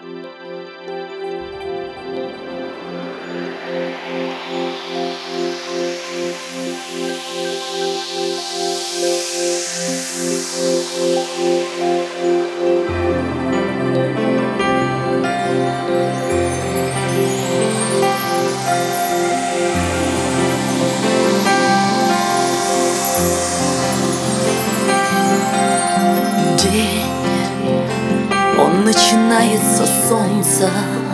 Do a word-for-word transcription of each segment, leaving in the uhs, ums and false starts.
День, он начинается с солнца,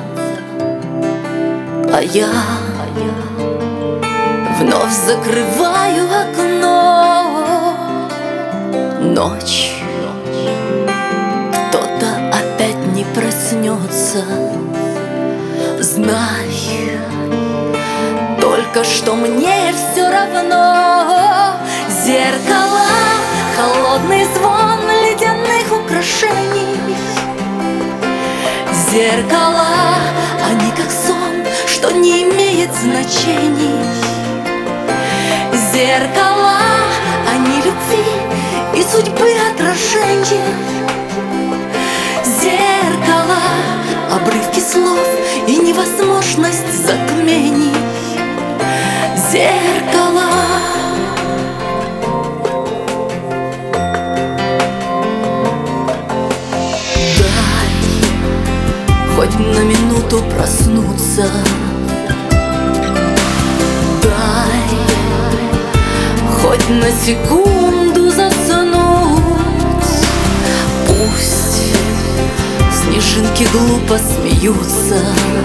а я вновь закрываю окно. Ночь, кто-то опять не проснется. Знай только, что мне все равно. Зеркала, холодный звон ледяных украшений. Зеркала, они как сон, что не имеет значений. Зеркала, они любви и судьбы отражения. Зеркала, обрывки слов и невозможность затмений. Зеркала. Хоть на минуту проснуться, дай хоть на секунду заснуть. Пусть снежинки глупо смеются.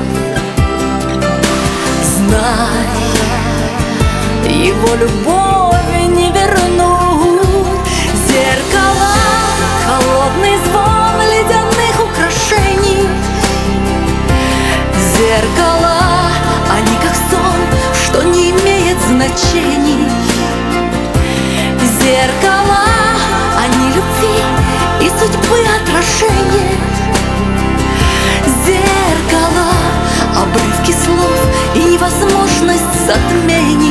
Знай, его любовь не вернуть. Зеркала, холодный звон ледяных украшений. Зеркала, они как сон, что не имеет значений. Зеркала, они любви и судьбы отражения. Зеркала, обрывки слов и невозможность затмений.